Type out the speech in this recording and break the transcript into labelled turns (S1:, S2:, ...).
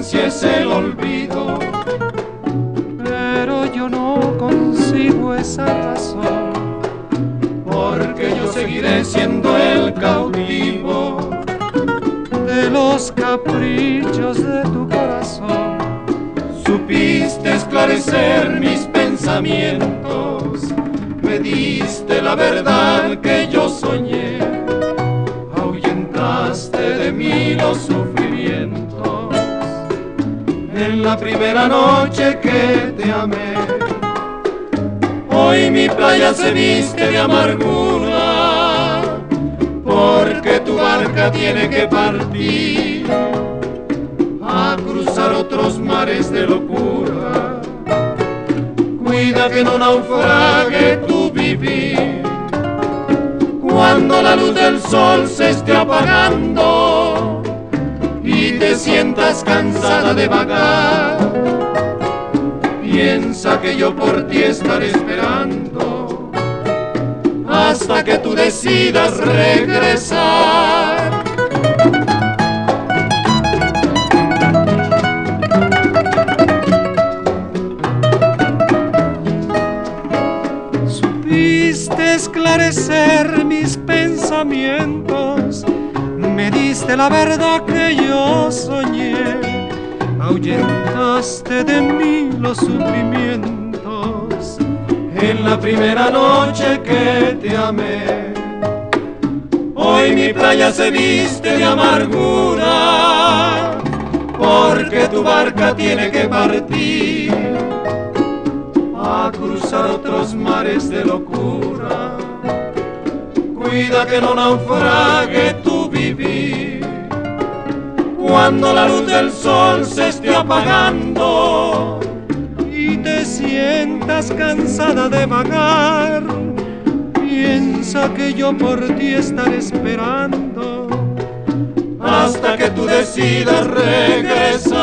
S1: distancia es el olvido.
S2: Pero yo no consigo esa razón,
S1: porque yo seguiré siendo el cautivo
S2: de los caprichos de tu corazón.
S1: Supiste esclarecer mis pensamientos, me diste la verdad que yo soñé, ahuyentaste de mí los sufrimientos. En la primera noche que te amé, hoy mi playa se viste de amargura, porque tu barca tiene que partir a cruzar otros mares de locura. Cuida que no naufrague tu vivir cuando la luz del sol se esté apagando y te sientas cansada de vagar. Piensa que yo por ti estaré esperando hasta que tú decidas regresar.
S2: Supiste esclarecer mis pensamientos, me diste la verdad que yo soñé, ahuyentaste de mí los sufrimientos.
S1: En la primera noche que te amé, hoy mi playa se viste de amargura, porque tu barca tiene que partir a cruzar otros mares de locura. Cuida que no naufrague tu vivir cuando la luz del sol se esté apagando
S2: y te sientas cansada de vagar. Piensa que yo por ti estaré esperando
S1: hasta que tú decidas regresar.